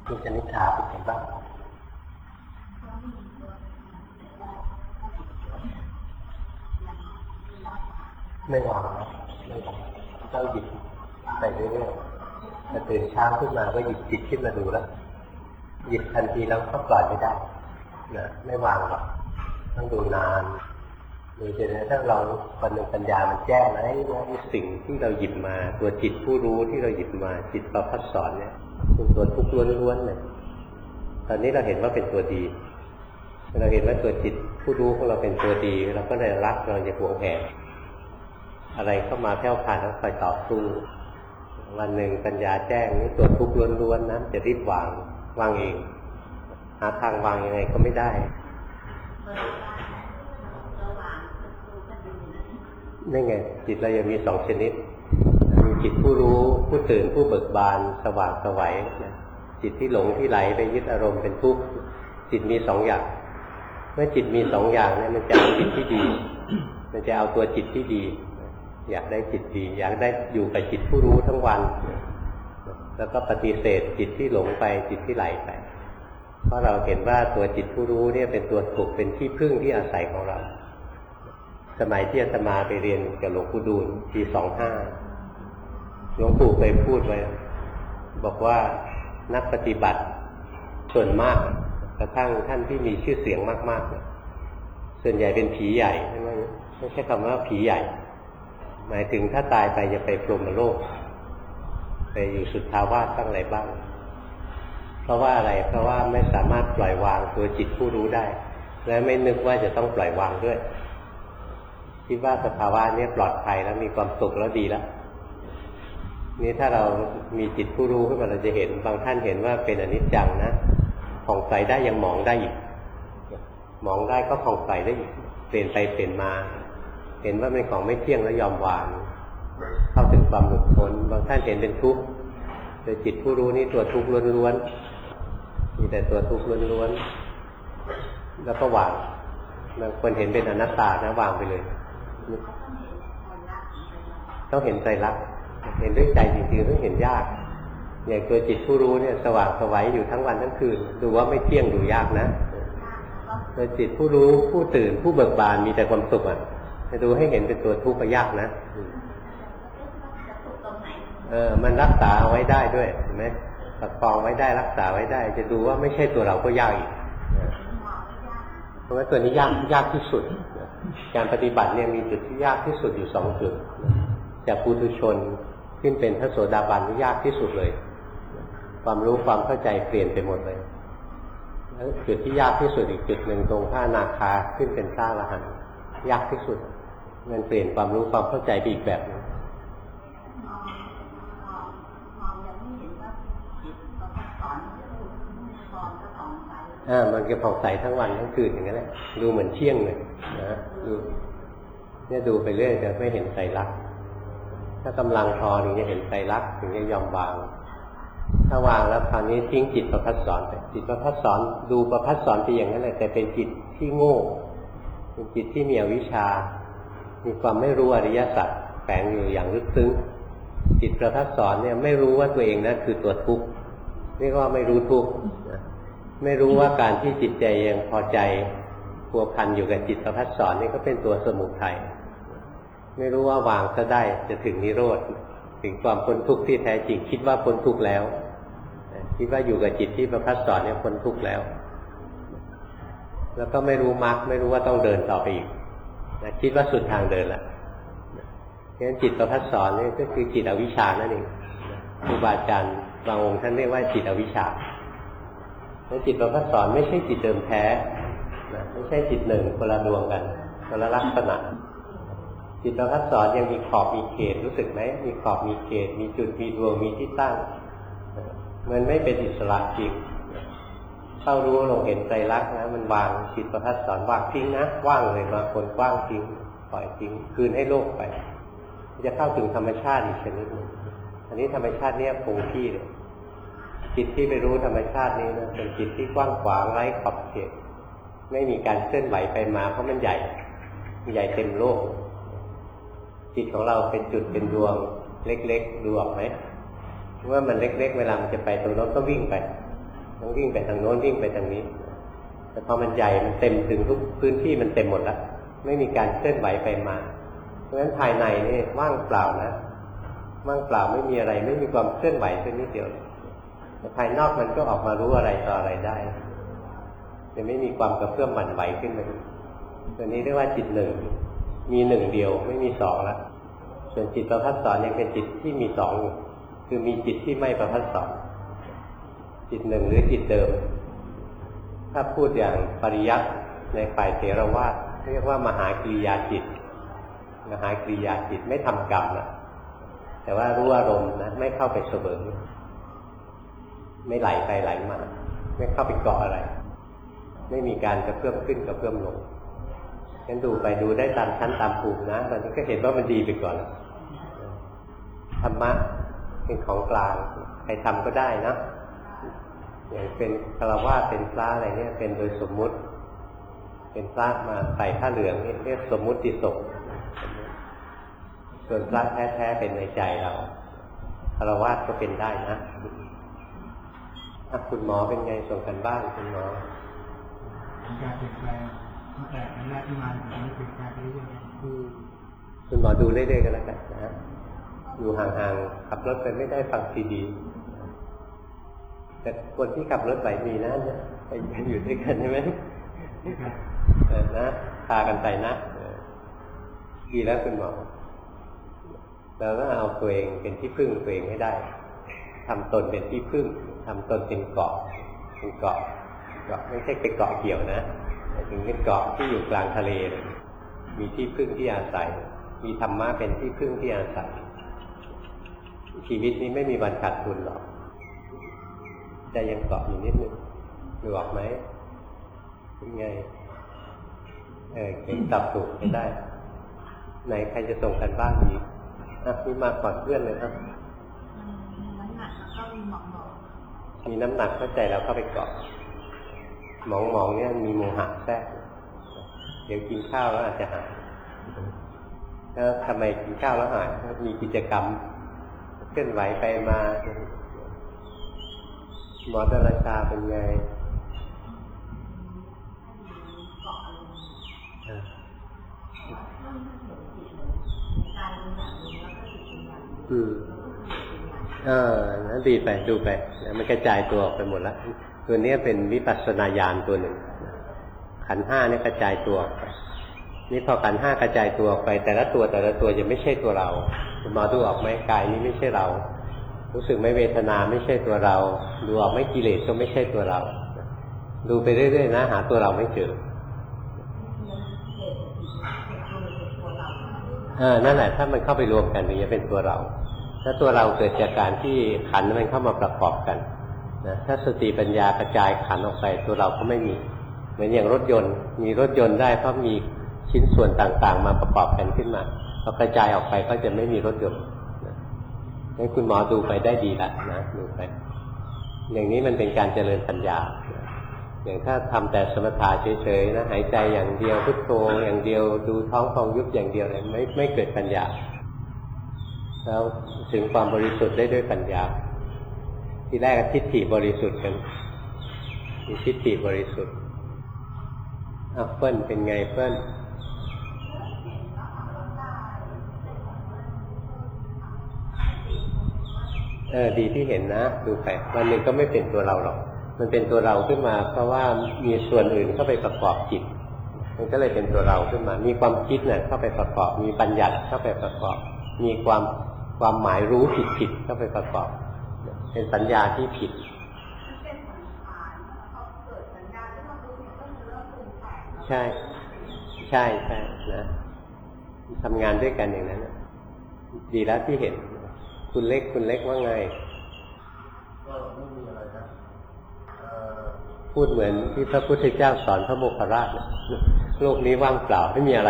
คุณชนิษฐาเป็นไงบ้างไม่วางนะไม่วางเราหยิบไปเรื่อยๆแต่ตื่นเช้าขึ้นมาก็หยิบจิตขึ้นมาดูแล้วหยิบทันทีแล้วก็ปล่อยไม่ได้นะไม่วางหรอกต้องดูนานดูจนถ้าเราวันหนึ่งปัญญามันแจ้งนะว่าสิ่งที่เราหยิบมาตัวจิตผู้รู้ที่เราหยิบมาจิตประภัสสรเนี่ยเป็นตัวทุกข์ล้วนๆเลยตอนนี้เราเห็นว่าเป็นตัวดีเราเห็นว่าตัวจิตผู้รู้ของเราเป็นตัวดีเราก็เลยรักเราจะหวงแหนอะไรเข้ามาแผ่วพานแล้วคอยต่อสู้วันหนึ่งปัญญาแจ้งนี่ตัวทุกข์ล้วนๆนะจะรีบวางเองหาทางวางยังไงก็ไม่ได้นี่ไงจิตเรายังมีสองชนิดมีจิตผู้รู้ผู้ตื่นผู้เบิกบานสว่างไสวนะจิตที่หลงที่ไหลไปยึดอารมณ์เป็นทุกข์จิตมีสองอย่างเมื่อจิตมีสองอย่างเนี่ยมันจะเอาจิตที่ดีมันจะเอาตัวจิตที่ดีอยากได้จิตดีอยากได้อยู่กับจิตผู้รู้ทั้งวันแล้วก็ปฏิเสธจิตที่หลงไปจิตที่ไหลไปเพราะเราเห็นว่าตัวจิตผู้รู้เนี่ยเป็นตัวถูกเป็นที่พึ่งที่อาศัยของเราสมัยที่อาตมาไปเรียนกับหลวงปู่ดูลปี25หลวงปู่เคยพูดไว้บอกว่านักปฏิบัติส่วนมากกระทั่งท่านที่มีชื่อเสียงมากๆส่วนใหญ่เป็นผีใหญ่ไม่ใช่คำว่าผีใหญ่หมายถึงถ้าตายไปจะไปพรหมโลกไปอยู่สุทธาวาสตั้งอะไรบ้างเพราะว่าอะไรเพราะว่าไม่สามารถปล่อยวางตัวจิตผู้รู้ได้และไม่นึกว่าจะต้องปล่อยวางด้วยคิดว่าสภาวะนี้ปลอดภัยแล้วมีความสุขแล้วดีแล้วนี่ถ้าเรามีจิตผู้รู้ขึ้นมาเราจะเห็นบางท่านเห็นว่าเป็นอนิจจังนะผ่องใสได้ยังมองได้อีกมองได้ก็ผ่องใสได้อีกเปลี่ยนไปเปลี่ยนมาเห็นว่าเป็นของไม่เที่ยงแล้วยอมวางเข้าถึงความหลุดพ้นบางท่านเห็นเป็นทุกข์โดยจิตผู้รู้นี่ตัวทุกข์ล้วนๆมีแต่ตัวทุกข์ล้วนๆแล้วก็วางบางคนเห็นเป็นอนัตตานะวางไปเลยต้องเห็นใจรักเห็นด้วยใจจริงๆต้องเห็นยากอย่างตัวจิตผู้รู้เนี่ยสว่างไสวอยู่ทั้งวันทั้งคืนดูว่าไม่เที่ยงดูยากนะตัวจิตผู้รู้ผู้ตื่นผู้เบิกบานมีแต่ความสุขอ่ะจะดูให้เห็นเป็นตัวทุกข์ก็ยากนะมันรักษาเอาไว้ได้ด้วยเห็นไหมประคองไว้ได้รักษาไว้ได้จะดูว่าไม่ใช่ตัวเราก็ยากอีกเพราะว่าตัวนี้ยากที่สุดการปฏิบัติเนี่ยมีจุดที่ยากที่สุดอยู่2จุดจากปุถุชนขึ้นเป็นพระโสดาบันนี่ยากที่สุดเลยความรู้ความเข้าใจเปลี่ยนไปหมดเลยแล้วจุดที่ยากที่สุดอีกจุดหนึ่งตรงพระอนาคาขึ้นเป็นพระอรหันต์ยากที่สุดมันเปลี่ยนความรู้ความเข้าใจไปอีกแบบนึงมันจะผ่องใสทั้งวันทั้งคืนอย่างนั้นแหละดูเหมือนเที่ยงเลยนะดูไปเรื่อยจะไม่เห็นไตรลักษณ์ถ้ากำลังพอถึงจะเห็นไตรลักษณ์ถึงจะยอมวางถ้าวางแล้วคราวนี้ทิ้งจิตประภัสสรไปจิตประภัสสรดูประภัสสรไปอย่างนั้นแหละแต่เป็นจิตที่โง่เป็นจิตที่มีอวิชชามีความไม่รู้อริยสัจแฝงอยู่อย่างลึกซึ้งจิตประภัสสรเนี่ยไม่รู้ว่าตัวเองนั้นคือตัวทุกข์เรียกว่าไม่รู้ทุกข์ไม่รู้ว่าการที่จิตใจยังพอใจพัวพันอยู่กับจิตประภัสสรนี่ก็เป็นตัวสมุทัยไม่รู้ว่าวางซะได้จะถึงนิโรธถึงความพ้นทุกข์ที่แท้จริงคิดว่าพ้นทุกข์แล้วคิดว่าอยู่กับจิตที่ประภัสสรเนี่ยพ้นทุกข์แล้วแล้วก็ไม่รู้มรรคไม่รู้ว่าต้องเดินต่อไปอีกคิดว่าสุดทางเดินละเพราะฉะนั้นจิตประภัสสรนี่ก็คือจิตอวิชชานั่นเองครูบาอาจารย์บางองค์ท่านเรียกว่าจิตอวิชชาแล้วจิตประภัสสรไม่ใช่จิตเดิมแท้ไม่ใช่จิตหนึ่งคนละดวงกันคนละลักษณะจิตประภัสสรยังมีขอบมีเขตรู้สึกไหมมีขอบมีเขตมีจุดมีดวงมีที่ตั้งมันไม่เป็นอิสระจริงเข้ารู้ลงเห็นไตรลักษณ์นะมันวางจิตประภัสสรวางทิ้งนะว่างเลยบางคนว่างทิ้งปล่อยทิ้งคืนให้โลกไปจะเข้าถึงธรรมชาติอีกชนิดนึงอันนี้ธรรมชาติเนี่ยคงที่เลยจิตที่ไปรู้ธรรมชาตินี้นะเป็นจิตที่กว้างขวางไร้ขอบเขตไม่มีการเคลื่อนไหวไปมาเพราะมันใหญ่เต็มโลกจิตของเราเป็นจุดเป็นดวงเล็กๆดูออกไหมว่ามันเล็กๆเวลามันจะไปตรงนั้นก็วิ่งไปทั้งวิ่งไปทางโน้นวิ่งไปทางนี้แต่พอมันใหญ่มันเต็มถึงทุกพื้นที่มันเต็มหมดแล้วไม่มีการเคลื่อนไหวไปมาเพราะฉะนั้นภายในนี่ว่างเปล่านะว่างเปล่าไม่มีอะไรไม่มีความเคลื่อนไหวแค่นิดเดียวแต่ภายนอกมันก็ออกมารู้อะไรต่ออะไรได้จะไม่มีความกระเพื่อมหวั่นไหวขึ้นมาตัวนี้เรียกว่าจิตหนึ่งมีหนึ่งเดียวไม่มีสองแล้วส่วนจิตประภัสสรยังเป็นจิตที่มีสองคือมีจิตที่ไม่ประภัสสรจิตหนึ่งหรือจิตเดิมถ้าพูดอย่างปริยัติในฝ่ายเถรวาทเรียกว่ามหากริยาจิตมหากริยาจิตไม่ทำกรรมนะแต่ว่ารู้อารมณ์นะไม่เข้าไปเสวยไม่ไหลไปไหลมาไม่เข้าไปเกาะอะไรไม่มีการกระเพื่อมขึ้นกระเพื่อมลงงั้นดูไปดูได้ตามชั้นตามภูมินะตอนนี้ก็เห็นว่ามันดีไปก่อนธรรมะเป็นของกลางใครทำก็ได้นะอย่างเป็นฆราวาสเป็นพระอะไรเนี่ยเป็นโดยสมมุติเป็นพระมาใส่ผ้าเหลืองนี่เรียกสมมุติสงฆ์ส่วนพระแท้ๆเป็นในใจเราฆราวาสก็เป็นได้นะคุณหมอเป็นไงส่งกันบ้านคุณหมอการเปลี่ยนแปลงตั้งแต่แรกที่มาถึงนี้เปลี่ยนแปลงไปเรื่อยๆคุณหมอดูเรื่อยๆกันแล้วกันนะอยู่ห่างๆขับรถไปไม่ได้ฟังซีดีแต่คนที่ขับรถไหวมีนะไปอยู่ด้วยกันใช่ไหมนะพากันไปนะดีแล้วคุณหมอเราต้องเอาตัวเองเป็นที่พึ่งตัวเองให้ได้ทำตนเป็นที่พึ่งทำตนเป็นเกาะเป็นเกาะไม่ใช่เป็นเกาะเกี่ยวนะแต่ถึงเป็นเกาะที่อยู่กลางทะเลเลยมีที่พึ่งที่อาศัยมีธรรมะเป็นที่พึ่งที่อาศัยชีวิตนี้ไม่มีวันขาดทุนหรอกใจยังเกาะอยู่นิดนึงดูออกไหมเป็นไงเก่งตับถูกไม่ได้ไหนใครจะส่งกันบ้านนี้นี่มาก่อนเพื่อนเลยครับน้ำหนักก็มีหมองมีน้ำหนักเข้าใจแล้วเข้าไปเกาะหมองเนี่ยมีโมหะแทรกเดี๋ยวกินข้าวแล้วอาจจะหายแล้วทำไมกินข้าวแล้วหายมีกิจกรรมเคลื่อนไหวไปมาหมอดราชาเป็นไงนั่นดีไปดูไปมันกระจายตัวออกไปหมดแล้วตัวนี้เป็นวิปัสสนาญาณตัวหนึ่งขันธ์ห้าเนี่ยกระจายตัวออกไปนี่พอขันธ์ห้ากระจายตัวออกไปแต่ละตัวจะไม่ใช่ตัวเราคุณหมอดูออกไหมกายนี้ไม่ใช่เรารู้สึกไหมเวทนาไม่ใช่ตัวเราดูออกไหมกิเลสก็ไม่ใช่ตัวเราดูไปเรื่อยๆนะหาตัวเราไม่เจอนั่นแหละถ้ามันเข้าไปรวมกันถึงจะเป็นตัวเราถ้าตัวเราเกิดจากการที่ขันธ์มันเข้ามาประกอบกันนะถ้าสติปัญญากระจายขันธ์ออกไปตัวเราก็ไม่มีเหมือนอย่างรถยนต์มีรถยนต์ได้เพราะมีชิ้นส่วนต่างๆมาประกอบกันขึ้นมาพอกระจายออกไปก็จะไม่มีรถยนต์ให้คุณหมอดูไปได้ดีละนะดูไปอย่างนี้มันเป็นการเจริญปัญญาอย่างถ้าทำแต่สมถะเฉยๆนะหายใจอย่างเดียวพุทโธอย่างเดียวดูท้องพองยุบอย่างเดียวเลยไม่เกิดปัญญาแล้วถึงความบริสุทธิ์ได้ด้วยปัญญาที่แรกทิฏฐิบริสุทธิ์กันมีทิฏฐิบริสุทธิ์เปิ้ลเป็นไงเปิ้ลดีที่เห็นนะดูไปวันหนึ่งก็ไม่เป็นตัวเราหรอกมันเป็นตัวเราขึ้นมาเพราะว่ามีส่วนอื่นเข้าไปประกอบจิตมันก็เลยเป็นตัวเราขึ้นมามีความคิดเนี่ยเข้าไปประกอบมีบัญญัติเข้าไปประกอบมีความหมายรู้ผิดเข้าไปประกอบเป็นสัญญาที่ผิดใช่นะทำงานด้วยกันอย่างนั้นดีแล้วที่เห็นคุณเล็กว่าไงก็ไม่มีอะไรครับพูดเหมือนที่พระพุทธเจ้าสอนพระโมคคัลลานะโลกนี้ว่างเปล่าไม่มีอะไร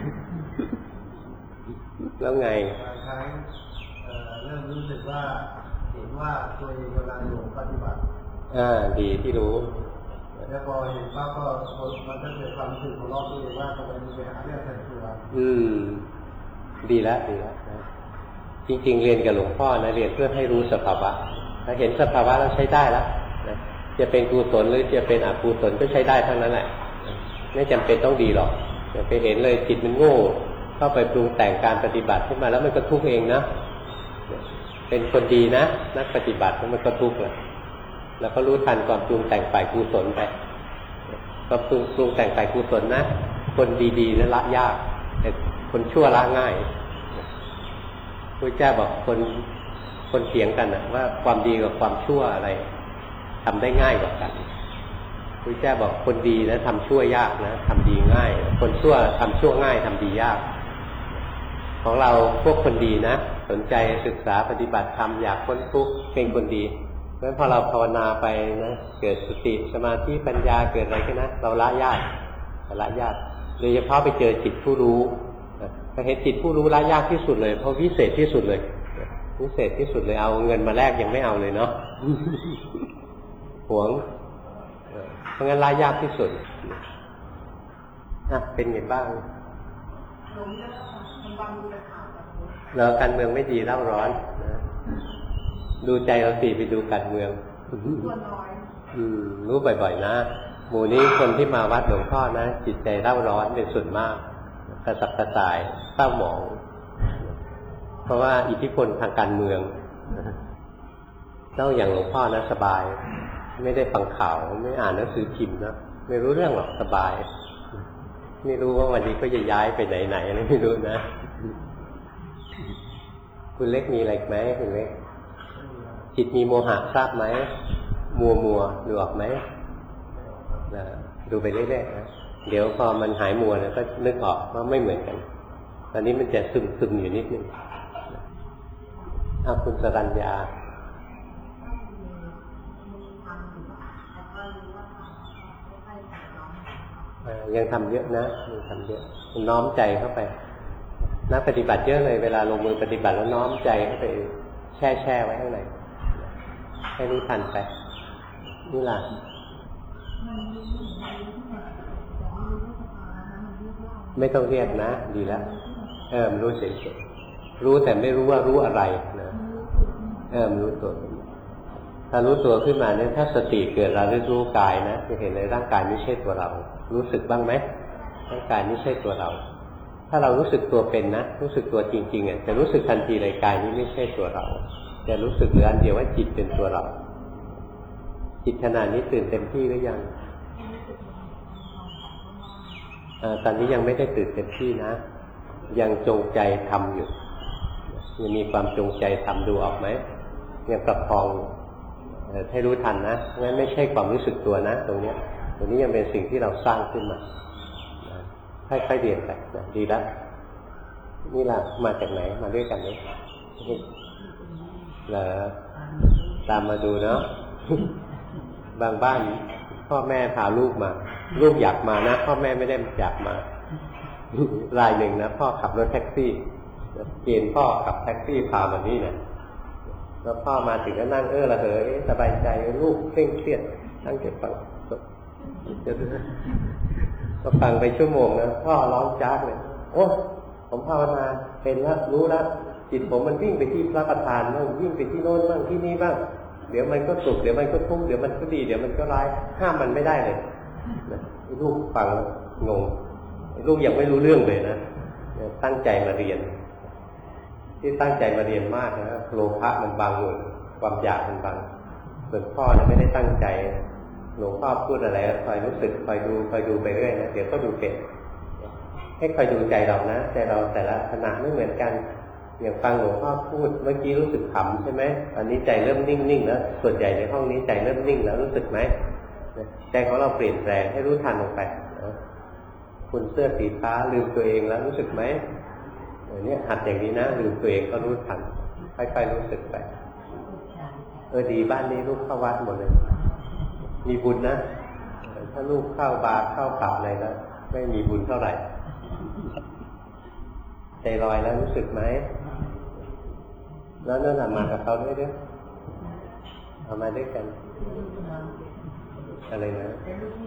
แล้วไงครั้งเริ่มรู้สึกว่าเห็นว่าตัวเองกำลังหลงปฏิบัติดีที่รู้แล้วพอเห็นว่าก็มันจะเกิดความรู้สึกของเราตัวเองว่าทำไมมีปัญหาเรื่องแต่งตัวดีแล้วนะจริงๆเรียนกับหลวงพ่อนะเรียนเพื่อให้รู้สภาวะถ้าเห็นสภาวะแล้วใช้ได้แล้วนะจะเป็นกุศลหรือจะเป็นอกุศลก็ใช้ได้ทั้งนั้นแหละไม่จำเป็นต้องดีหรอกอย่าไปเห็นเลยจิตมันโง่เข้าไปปรุงแต่งการปฏิบัติขึ้นมาแล้วมันก็ทุกข์เองนะเป็นคนดีนะนักปฏิบัติมันก็ทุกข์แหละแล้วก็รู้ทันความปรุงแต่งฝ่ายกุศลไปก็ปรุงแต่งฝ่ายกุศลนะคนดีๆนั้นละยากแต่คนชั่วละง่ายพระเจ้าบอกคนเถียงกันนะว่าความดีกับความชั่วอะไรทำได้ง่ายกว่ากันพระเจ้าบอกคนดีนะทำชั่วยากนะทำดีง่ายคนชั่วทำชั่วง่ายทำดียากของเราพวกคนดีนะสนใจศึกษาปฏิบัติธรรมอยากพ้นทุกข์เป็นคนดีเพราะฉะนั้นพอเราภาวนาไปนะเกิดสติสมาธิปัญญาเกิดอะไรขึ้นนะเราละยากโดยเฉพาะไปเจอจิตผู้รู้ไปเห็นจิตผู้รู้ละยากที่สุดเลยเพราะวิเศษที่สุดเลยวิเศษที่สุดเลยเอาเงินมาแลกยังไม่เอาเลยเนาะหวงเพราะงั้นละยากที่สุดเป็นไงบ้างเราการเมืองไม่ดีเล่าร้อนนะดูใจเราสิไปดูการเมืองรู้บ่อยๆนะหมู่นี้คนที่มาวัดหลวงพ่อนะจิตใจเล่าร้อนเป็นส่วนมากกระสับกระส่ายเศร้าหมองเพราะว่าอิทธิพลทางการเมืองต้องอย่างหลวงพ่อนะสบายไม่ได้ฟังข่าวไม่อ่านหนังสือพิมพ์นะไม่รู้เรื่องหรอกสบายไม่รู้ว่าวันนี้ก็จะย้ายไปไหนอะไรไม่รู้นะคุณเล็กมีอะไรไหมคุณเล็กจิตมีโมหะทราบไหมมัวดูออกไหมดูไปเรื่อยๆนะเดี๋ยวพอมันหายมัวแล้วก็นึกออกว่าไม่เหมือนกันตอนนี้มันจะซึมอยู่นิดนึงคุณสรัญญายังทำเยอะนะยังทำเยอะน้อมใจเข้าไปนักปฏิบัติเยอะเลยเวลาลงมือปฏิบัติแล้วน้อมใจเข้าไปแช่ไว้ข้างในให้รู้ทันไปนี่ล่ะไม่ต้องเรียกนะดีแล้วมันรู้เฉยๆรู้แต่ไม่รู้ว่ารู้อะไรนะมันรู้ตัวถ้ารู้ตัวขึ้นมาเนี่ยถ้าสติเกิดเราได้รู้กายนะจะเห็นเลยร่างกายไม่ใช่ตัวเรารู้สึกบ้างไหมร่างกายไม่ใช่ตัวเราถ้าเรารู้สึกตัวเป็นนะรู้สึกตัวจริงๆจะรู้สึกทันทีเลยกายนี้ไม่ใช่ตัวเราจะรู้สึกเหลืออันเดียวว่าจิตเป็นตัวเราจิตขณะนี้ตื่นเต็มที่หรือยังตอนนี้ยังไม่ได้ตื่นเต็มที่นะยังจงใจทำอยู่ยังมีความจงใจทำดูออกไหมยังประคองให้รู้ทันนะงั้นไม่ใช่ความรู้สึกตัวนะตรงนี้ยังเป็นสิ่งที่เราสร้างขึ้นมาค่อยๆเรียนไปดีแล้วนี่ล่ะมาจากไหนมาด้วยกันไหมเหรอตามมาดูเนาะบางบ้านพ่อแม่พาลูกมาลูกอยากมานะพ่อแม่ไม่ได้อยากมารายหนึ่งนะพ่อขับรถแท็กซี่เกณฑ์พ่อขับแท็กซี่พามานี่เนี่ยแล้วพ่อมาถึงก็นั่งระเหยสบายใจลูกเคร่งเครียดนั่งเก็บฟังก็ฟังไปชั่วโมงนะพ่อร้องจากเลยโอ้ผมภาวนาเป็นแล้วรู้แล้วจิตผมมันวิ่งไปที่พระประธานบ้างวิ่งไปที่โน้นบ้างที่นี่บ้างเดี๋ยวมันก็สุขเดี๋ยวมันก็ทุกข์เดี๋ยวมันก็ดีเดี๋ยวมันก็ร้ายห้ามมันไม่ได้เลยลูกฟังงงลูกยังไม่รู้เรื่องเลยนะตั้งใจมาเรียนที่ตั้งใจมาเรียนมากนะโลภะมันบังอยู่ความอยากมันบังส่วนพ่อเนี่ยไม่ได้ตั้งใจหลวงพ่อพูดอะไรคอยรู้สึกคอยดูไปเรื่อยนะเดี๋ยวก็ดูเป็นให้คอยดูใจเรานะใจเราแต่ละขณะไม่เหมือนกันอย่างฟังหลวงพ่อพูดเมื่อกี้รู้สึกขำใช่ไหมตอนนี้ใจเริ่มนิ่งแล้วส่วนใหญ่ในห้องนี้ใจเริ่มนิ่งแล้วรู้สึกไหมใจของเราเปลี่ยนแปลงให้รู้ทันลงไปคุณเสื้อสีฟ้าลืมตัวเองแล้วรู้สึกไหมเนี่ยหัดอย่างนี้นะลืมตัวเองก็รู้ทันค่อยๆรู้สึกไปดีบ้านนี้ลูกเข้าวัดหมดเลยมีบุญนะถ้าลูกเข้าบาร์เข้าผับอะไรแล้วไม่มีบุญเท่าไหร่ใจลอยแล้วรู้สึกไหมแล้วนั่นมากับเขาด้วยเอามาด้วยกันอะไรนะ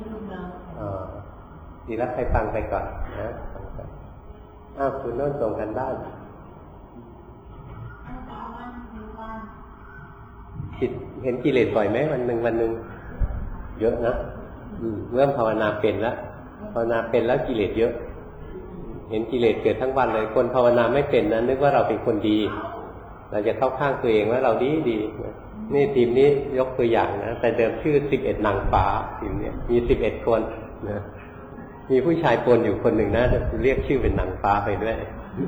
ดีแล้วใครฟังไปก่อนนะคุณโน่นส่งกันบ้านจิตเห็นกิเลสบ่อยไหมวันหนึ่งเยอะนะเริ่มภาวนาเป็นแล้วภาวนาเป็นแล้วกิเลสเยอะเห็นกิเลสเกิดทั้งวันเลยคนภาวนาไม่เป็นนะนึกว่าเราเป็นคนดีเราจะเข้าข้างตัวเองว่าเราดีนี่ทีมนี้ยกตัวอย่างนะแต่เดิมชื่อ11นางฟ้าทีมนี้มี11คนนะมีผู้ชายปนอยู่คนหนึ่งนะเรียกชื่อเป็นนางฟ้าไปด้วย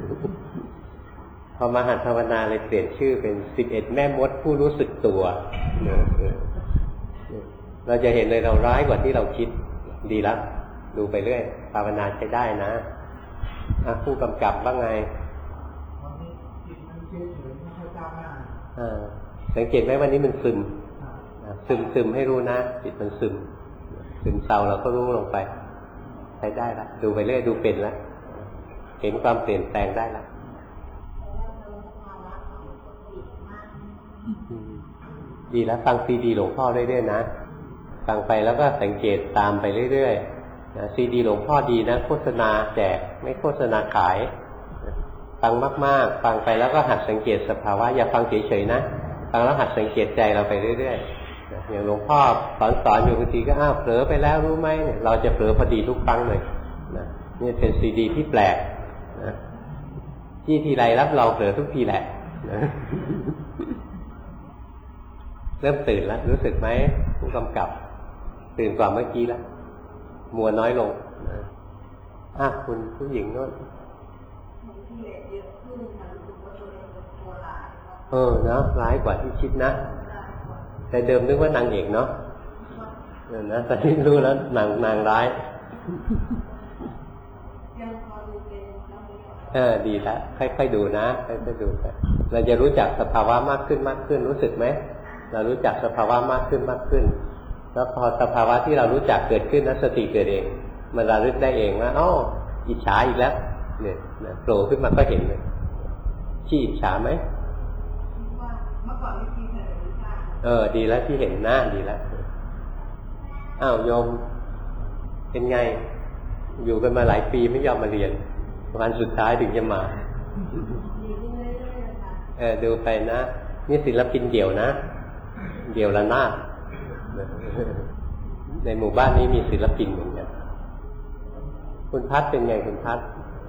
พอมาหัดภาวนาเลยเปลี่ยนชื่อเป็น11แม่มดผู้รู้สึกตัวเราจะเห็นเลยเราร้ายกว่าที่เราคิดดีแล้วดูไปเรื่อยภาวนาใช้ได้นะผู้กำกับว่าไงสังเกตไหมวันนี้มันซึมให้รู้นะจิตมันซึมเศร้าเราก็รู้ลงไปใช้ได้ละดูไปเรื่อยดูเป็นแล้วเห็นความเปลี่ยนแปลงได้แล้วดีแล้วฟังซีดีหลวงพ่อเรื่อยๆนะฟังไปแล้วก็สังเกตตามไปเรื่อยๆซีดีหลวงพ่อดีนะโฆษณาแจกไม่โฆษณาขายฟังมากๆฟังไปแล้วก็หัดสังเกตสภาวะอย่าฟังเฉยๆนะฟังแล้วหัดสังเกตใจเราไปเรื่อยๆอย่างหลวงพ่อสอนอยู่บางทีก็เผลอไปแล้วรู้ไหมเนี่ยเราจะเผลอพอดีทุกครั้งเลยนะนี่เป็นซีดีที่แปลกนะที่ทีไรรับเราเผลอทุกทีแหละนะเริ่มตื่นแล้วรู้สึกไหมผู้กำกับตื่นกว่าเมื่อกี้แล้วมัวน้อยลงคุณผู้หญิงโน่นนะร้ายกว่าที่คิดนะแต่เดิมนึกว่านางเอกเนาะนะตอนนี้รู้แล้วนางร้ายดีแล้วค่อยๆดูนะค่อยๆดูไปเราจะรู้จักสภาวะมากขึ้นรู้สึกไหมเรารู้จักสภาวะมากขึ้นแล้วพอสภาวะที่เรารู้จักเกิดขึ้นนั้นสติเกิดเองมันระลึกได้เองว่าอิจฉาอีกแล้วเนี่ยโผล่ขึ้นมาก็เห็นเลยขี้อิจฉาไหมดีแล้วที่เห็นหน้าดีแล้วโยมเป็นไงอยู่กันมาหลายปีไม่ยอมมาเรียนวันสุดท้ายถึงจะมาดูไปนะนี่ศิลปินเดี่ยวนะเดี่ยวละนาดในหมู่บ้านนี้มีศิลปินเหมือนกันคุณพัดเป็นไงคุณพัด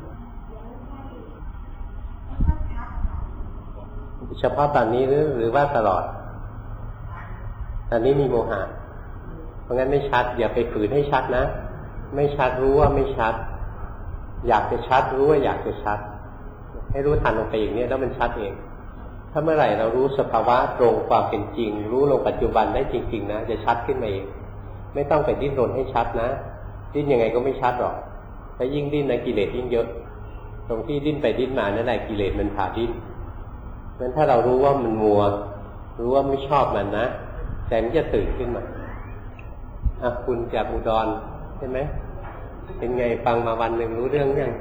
เฉพาะตอนนี้หรือว่าตลอดตอนนี้มีโมหะเพราะงั้นไม่ชัดอย่าไปฝืนให้ชัดนะไม่ชัดรู้ว่าไม่ชัดอยากจะชัดรู้ว่าอยากจะชัดให้รู้ทันลงไปอย่างนี้แล้วมันชัดเองถ้าเมื่อไหร่เรารู้สภาวะตรงความเป็นจริงรู้ลงปัจจุบันได้จริงๆนะจะชัดขึ้นมาเองไม่ต้องไปดิ้นรนให้ชัดนะดิ้นยังไงก็ไม่ชัดหรอกถ้ายิ่งดิ้นนะกิเลสยิ่งเยอะตรงที่ดิ้นไปดิ้นมานั่นแหละกิเลสมันพาดิ้นเพราะฉะนั้นถ้าเรารู้ว่ามันมัวรู้ว่าไม่ชอบมันนะใจมันจะตื่นขึ้นมาคุณจากอุดรใช่ไหมเป็นไงฟังมาวันหนึ่งรู้เรื่องยัง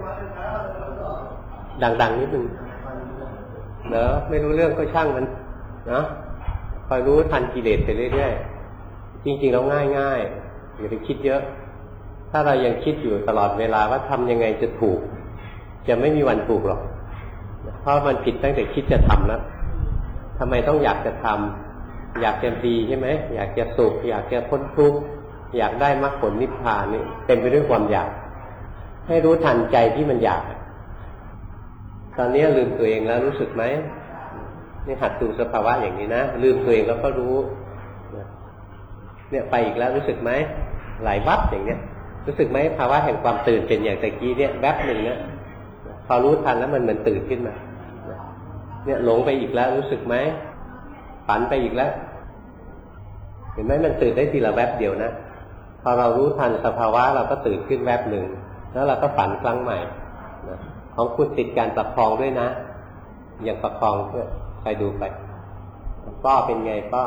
ดังๆนิดนึงเนอะไม่รู้เรื่องก็ช่างมันนะคอยรู้ทันกิเลสไปเรื่อยๆจริงๆเราง่ายๆอย่าไปคิดเยอะถ้าเรายังคิดอยู่ตลอดเวลาว่าทำยังไงจะถูกจะไม่มีวันถูกหรอกเพราะมันผิดตั้งแต่คิดจะทำแล้วทำไมต้องอยากจะทำอยากจะดีใช่ไหมอยากจะสุขอยากจะพ้นทุกข์อยากได้มรรคผลนิพพานนี่เป็นไปด้วยความอยากให้รู้ทันใจที่มันอยากตอนนี้ลืมตัวเองแล้วรู้สึกไหมนี่หัดดูสภาวะอย่างนี้นะลืมตัวเองแล้วก็รู้เนี่ยไปอีกแล้วรู้สึกไหมหลายวับอย่างเนี้ยรู้สึกไหมภาวะแห่งความตื่นเป็นอย่างตะกี้เนี่ยแวบหนึ่งเนี่ยพอรู้ทันแล้วมันเหมือนตื่นขึ้นมาเนี่ยหลงไปอีกแล้วรู้สึกไหมฝันไปอีกแล้วเห็นไหมมันตื่นได้ทีละแวบเดียวนะพอเรารู้ทันสภาวะเราก็ตื่นขึ้นแวบหนึ่งแล้วเราก็ฝันครั้งใหม่ของคุณติดการประคองด้วยนะอย่างประคองเพื่อไปดูไปป้อเป็นไงป้อ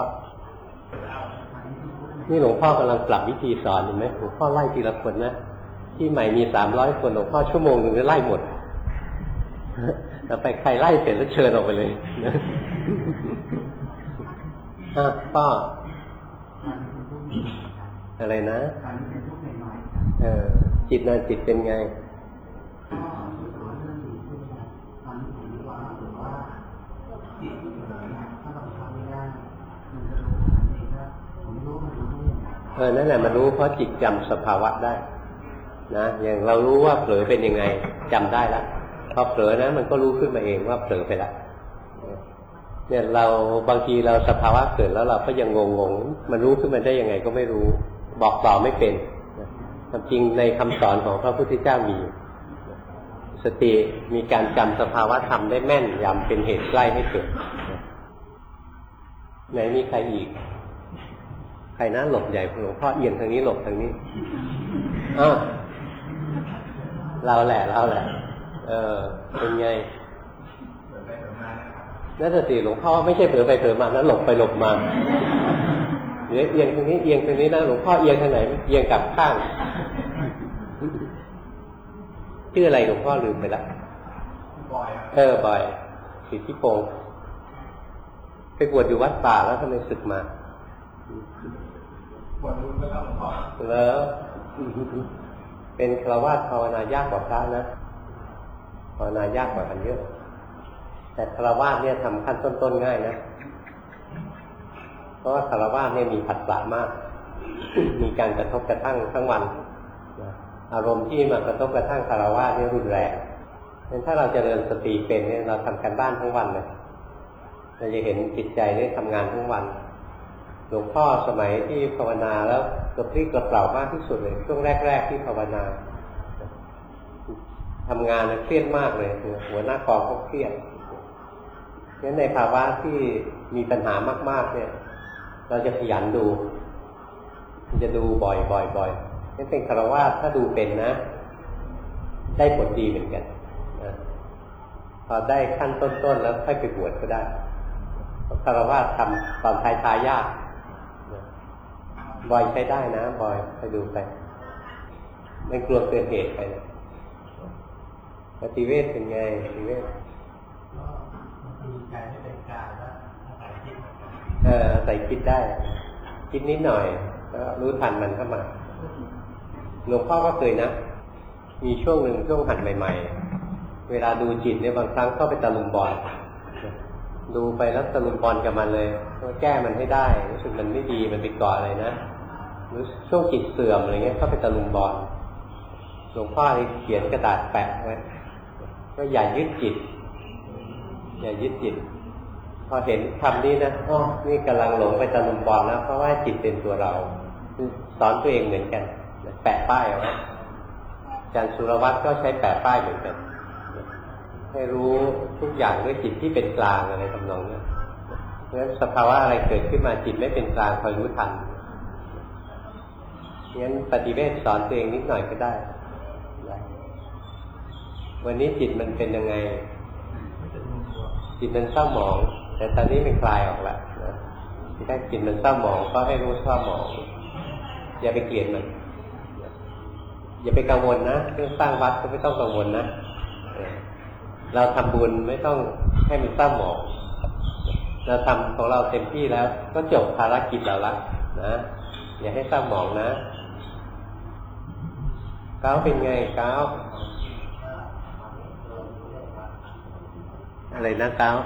นี่หลวงพ่อกำลังปรับวิธีสอนเห็นไหมหลวงพ่อไล่ทีละคนนะที่ใหม่มี300 คนหลวงพ่อชั่วโมงนึงจะไล่หมดแล้วไปใครไล่เสร็จแล้วเชิญออกไปเลยป้ออะไรนะจิตนั่นจิตเป็นไงนั่นแหละมันรู้เพราะจิตจำสภาวะได้นะอย่างเรารู้ว่าเผลอเป็นยังไงจำได้แล้วพอเผลอนะมันก็รู้ขึ้นมาเองว่าเผลอไปแล้วเนี่ยเราบางทีเราสภาวะเกิดแล้วเราก็ยังงงมันรู้ขึ้นมาได้ยังไงก็ไม่รู้บอกต่อไม่เป็นความจริงในคำสอนของพระพุทธเจ้ามีสติมีการจำสภาวะธรรมได้แม่นยำเป็นเหตุใกล้ให้เกิดไหนมีใครอีกใครนะหลบใหญ่หลวงพ่อเอียงทางนี้หลบทางนี้เราแหละเป็นไงนั่นสิหลวงพ่อไม่ใช่เผลอไปเผลอมานะหลบไปหลบมาเดี๋ยวเอียงทางนี้เอียงทางนี้นะหลวงพ่อเอียงทางไหนเอียงกลับข้างชื่ออะไรหลวงพ่อลืมไปละบ่อยสิทธิพงศ์ไปบวชอยู่วัดป่าแล้วทำไมสึกมาบวชรู้ไปแล้วหลวงพ่อแล้วเป็นฆราวาสภาวนายากกว่าพระนะภาวนายากกว่ากันเยอะแต่ฆราวาสเนี่ยทำขั้นต้นๆง่ายนะเพราะว่าฆราวาสเนี่ยมีผัสสะมาก มีการกระทบกระทั่งทั้งวันอารมณ์ที่มากระทบกระทั่งฆราวาสเนี่ยรุนแรงงั้นถ้าเราเจริญสติเป็นเนี่ยเราทำการบ้านทั้งวันเลยเราจะเห็นจิตใจได้ทำงานทั้งวันหลวงพ่อสมัยที่ภาวนาแล้วกระปรี้กระเปร่ามากที่สุดเลยช่วงแรกๆที่ภาวนาทำงานเครียดมากเลยหัวหน้ากองก็เครียดงั้นในภาวะที่มีปัญหามากๆเนี่ยเราจะขยันดูจะดูบ่อยนั่นเป็นฆราวาสถ้าดูเป็นนะได้ผลดีเหมือนกันนะพอได้ขั้นต้นๆแล้วค่อยไปบวชก็ได้ฆราวาสทำตอนท้ายๆยากบ่อยใช้ได้นะบ่อยไปดูไปไม่กลัวเกินเหตุไปนะปฏิเวทเป็นไงปฏิเวทมีใจให้เป็นกลางแล้วใส่คิดใส่คิดได้คิดนิดหน่อยแล้วรู้ทันมันเข้ามาหลวงพ่อก็เคยนะมีช่วงหนึ่งช่วงหัดใหม่ๆเวลาดูจิตเนี่ยบางครั้งเข้าไปตะลุมบอลดูไปแล้วตะลุมบอลกับมันเลยต้องแก้มันให้ได้รู้สึกมันไม่ดีมันไปก่ออะไรนะหรือช่วงจิตเสื่อมอะไรเงี้ยเข้าไปตะลุมบอลหลวงพ่อเขียนกระดาษแปะไว้ก็อย่ายึดจิตพอเห็นคำนี้นะนี่กำลังหลงไปตะลุมบอลแล้วเพราะว่าจิตเป็นตัวเราสอนตัวเองเหมือนกันแปะป้ายเอาไว้อาจารย์สุรวัตรก็ใช้แปะป้ายเหมือนกันให้รู้ทุกอย่างด้วยจิตที่เป็นกลางอะไรทำนองนี้เพราะฉะนั้นสภาวะอะไรเกิดขึ้นมาจิตไม่เป็นกลางคอยรู้ทันงั้นปฏิเวทสอนตัวเองนิดหน่อยก็ได้วันนี้จิตมันเป็นยังไงจิตมันเศร้าหมองแต่ตอนนี้มันคลายออกแล้วนะถ้าจิตมันเศร้าหมองก็ให้รู้เศร้าหมองอย่าไปเกลียดมันอย่าไปกังวลนะเรื่องสร้างวัดก็ไม่ต้องกังวลนะเราทำบุญไม่ต้องให้มันเศร้าหมองเราทำของเราเต็มที่แล้วก็จบภารกิจเราละนะอย่าให้เศร้าหมองนะก้าวเป็นไงก้าวอะไรนะก้าว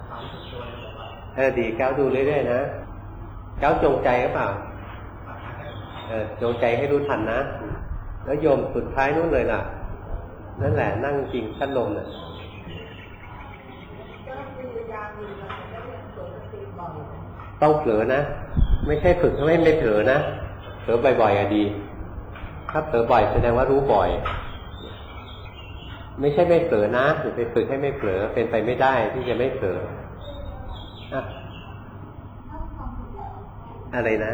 ดีก้าวดูเรื่อยๆนะก้าวจงใจหรือเปล่าจงใจให้รู้ทันนะแล้วโยมสุดท้ายนู้นเลยล่ะนั่นแหละนั่งจริงชั้นลมน่ะต้องเผลอนะไม่ใช่ฝึกให้ไม่เผลอนะเผลอบ่อยๆดีถ้าเผลอบ่อยแสดงว่ารู้บ่อยไม่ใช่ไม่เผลอนะอย่าไปฝึกให้ไม่เผลอเป็นไปไม่ได้ที่จะไม่เผลออะไรนะ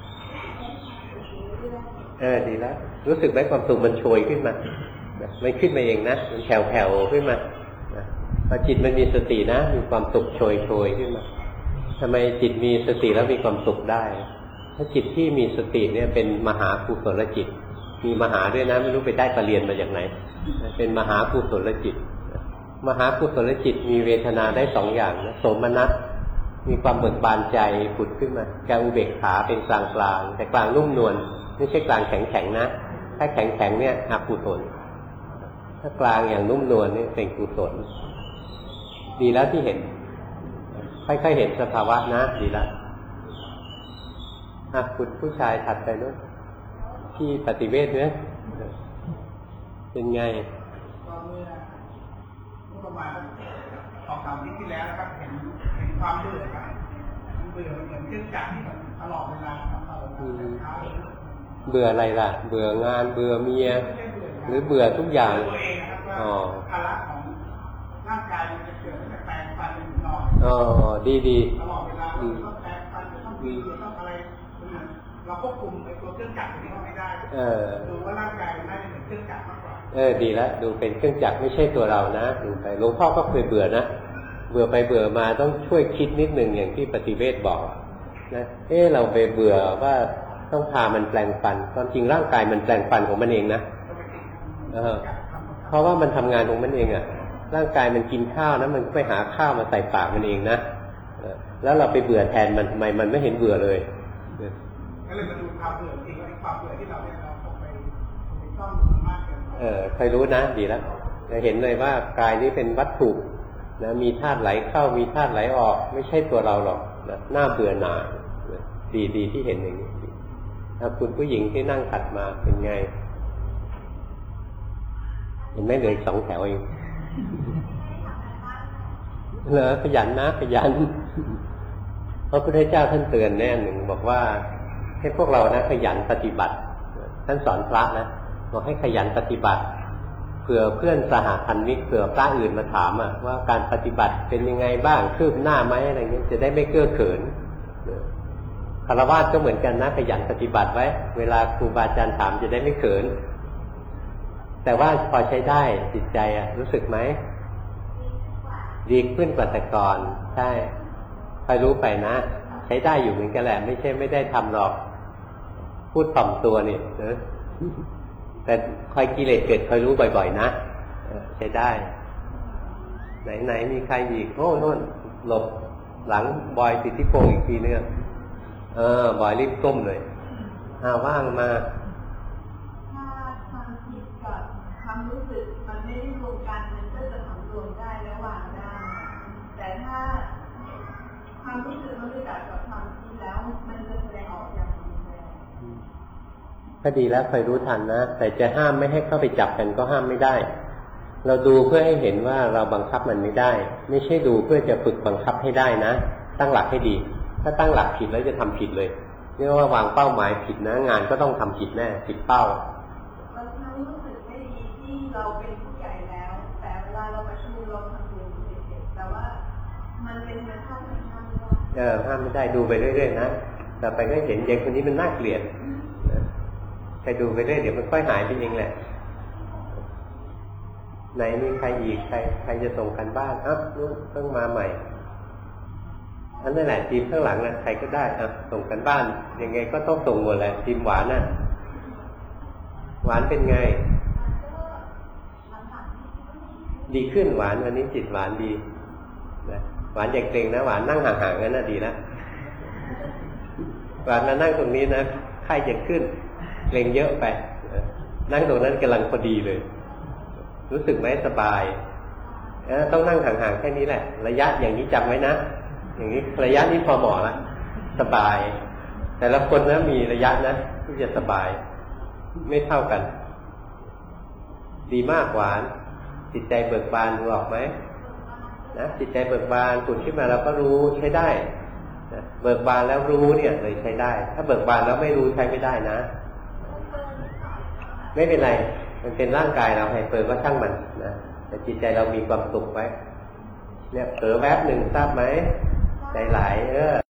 ดีแล้วรู้สึกไหมความสุขมันโชยขึ้นมามันขึ้นมาเองนะมันแผ่วๆขึ้นมาพอจิตมันมีสตินะมีความสุขโชยขึ้นมาทำไมจิตมีสติแล้วมีความสุขได้ถ้าจิตที่มีสติเนี่ยเป็นมหากุศลจิตมีมหาด้วยนะไม่รู้ไปได้ปรริญญามาจากไหนเป็นมหากุศลจิตมหากุศลจิตมีเวทนาได้สองอย่างนะโสมนัสมีความเบิกบานใจผุดขึ้นมาแกอุเบกขาเป็นกลางแต่กลางนุ่มนวลไม่ใช่กลางแข็งนะถ้าแข็งเนี่ยอกุศลถ้ากลางอย่างนุ่มนวลนี่เป็นกุศลดีแล้วที่เห็นค่อยๆเห็นสภาวะนะดีแล้วคุณผู้ชายถัดไปนู้นที่ปฏิเวทเนี่ยเป็นไงก็เมื่อประมาณ2-3 อาทิตย์ที่แล้วนะครับเห็นความเบื่อครับเบื่อเหมือนเครื่องจักรที่ตลอดเวลาเบื่ออะไรล่ะเบื่องานเบื่อเมียหรือเบื่อทุกอย่างตัวเองนะครับว่าภาระของร่างกายมันจะเกิดตั้งแต่แปรงฟันจนถึงนอนดีตลอดเวลาต้องแปรงฟันต้องมีต้องอะไรเราควบคุมไอ้ตัวเครื่องจักรนี้ไม่ได้ดูว่าร่างกายมันน่าจะเป็นเครื่องจักรมากกว่าดีแล้วดูเป็นเครื่องจักรไม่ใช่ตัวเรานะดูไปหลวงพ่อก็เคยเบื่อนะเบื่อไปเบื่อมาต้องช่วยคิดนิดนึงอย่างที่ปฏิเวทบอกนะเราไปเบื่อว่าต้องพามันแปลงฟันความจริงร่างกายมันแปลงฟันของมันเองนะเพราะว่ามันทำงานของมันเองอ่ะร่างกายมันกินข้าวนะมันไปหาข้าวมาใส่ปากมันเองนะแล้วเราไปเบื่อแทนมันทำไมมันไม่เห็นเบื่อเลยก็เลยมาดูความเบื่อจริงว่าความเบื่อที่เราเนี่ยเราคงไปซ่อนมากเกินใครรู้นะดีแล้วจะเห็นเลยว่ากายนี้เป็นวัตถุนะมีธาตุไหลเข้ามีธาตุไหลออกไม่ใช่ตัวเราหรอกนะน่าเบื่อหน่ายดีที่เห็นอย่างนี้คุณผู้หญิงที่นั่งถัดมาเป็นไงเห็นไหมเหลืออีก2 แถวเองเหรอขยันนะขยันพระพุทธเจ้าท่านเตือนแน่หนึ่งบอกว่าให้พวกเรานะขยันปฏิบัติท่านสอนพระนะบอกให้ขยันปฏิบัติเผื่อเพื่อนสหพันธ์มิตรเผื่อพระอื่นมาถามว่าการปฏิบัติเป็นยังไงบ้างคืบหน้าไหมอะไรเงี้ยจะได้ไม่เก้อเขินฆราวาสก็เหมือนกันนะขยันปฏิบัติไว้เวลาครูบาอาจารย์ถามจะได้ไม่เขินแต่ว่าพอใช้ได้จิตใจรู้สึกไหมดีขึ้นกว่าแต่ก่อนใช่คอยรู้ไปนะใช้ได้อยู่เหมือนกันแหละไม่ใช่ไม่ได้ทำหรอกพูดถ่อมตัวนี่แต่คอยกิเลสเกิดคอยรู้บ่อยๆนะใช้ได้ไหนมีใครอีกโน่นหลบหลังบอยสิทธิพงศ์อีกทีนึงบอยรีบก้มเลยว่างมาถ้าความคิดกับความรู้สึกมันไม่ได้รวมกันมันก็จะสำรวมได้และวางได้แต่ถ้าความรู้สึกมันรู้จักกับความคิดแล้วมันจะแสดงออกอย่างรุนแรงก็ดีแล้วคอยรู้ทันนะแต่จะห้ามไม่ให้เข้าไปจับกันก็ห้ามไม่ได้เราดูเพื่อให้เห็นว่าเราบังคับมันไม่ได้ไม่ใช่ดูเพื่อจะฝึกบังคับให้ได้นะตั้งหลักให้ดีถ้าตั้งหลักผิดแล้วจะทำผิดเลยเรียกว่าวางเป้าหมายผิดนะงานก็ต้องทำผิดแน่ผิดเป้าเรารู้สึกไม่ดีที่เราเป็นผู้ใหญ่แล้วแต่เวลาเราประชุมเราทำอยู่เด็กๆแต่ว่ามันเป็นเหมือนห้ามไม่ได้ห้ามไม่ได้ดูไปเรื่อยๆนะแต่ไปก็เห็นเด็กคนนี้มันน่าเกลียดไปดูไปเรื่อยเดี๋ยวมันค่อยหายไปเองแหละไหนมีใครอีกใครจะส่งกันบ้านนู่นต้องมาใหม่อันนั่นแหละทีมข้างหลังนะใครก็ได้ส่งกันบ้านยังไงก็ต้องส่งหมดแหละทีมหวานน่ะหวานเป็นไงดีขึ้นหวานวันนี้จิตหวานดีนะหวานอย่าเกรงนะหวานนั่งห่างๆงั้นน่ะดีนะหวานมานั่งตรงนี้นะไข้จะขึ้นเกรงเยอะไปนั่งตรงนั้นกำลังพอดีเลยรู้สึกไหมสบายต้องนั่งห่างๆแค่นี้แหละระยะอย่างนี้จำไว้นะอย่างนี้ระยะนี้พอเหมาะละสบายแต่ละคนนะมีระยะนะที่จะสบายไม่เท่ากันดีมากหวานจิตใจเบิกบานรู้ออกไหมนะจิตใจเบิกบานผุดขึ้นมาเราก็รู้ใช้ได้นะเบิกบานแล้วรู้เนี่ยเลยใช้ได้ถ้าเบิกบานแล้วไม่รู้ใช้ไม่ได้นะไม่เป็นไรมันเป็นร่างกายเราให้เปิดก็ช่างมันนะแต่จิตใจเรามีความสุขไว้เนี่ยเผลอแวบหนึ่งทราบไหมใจไหล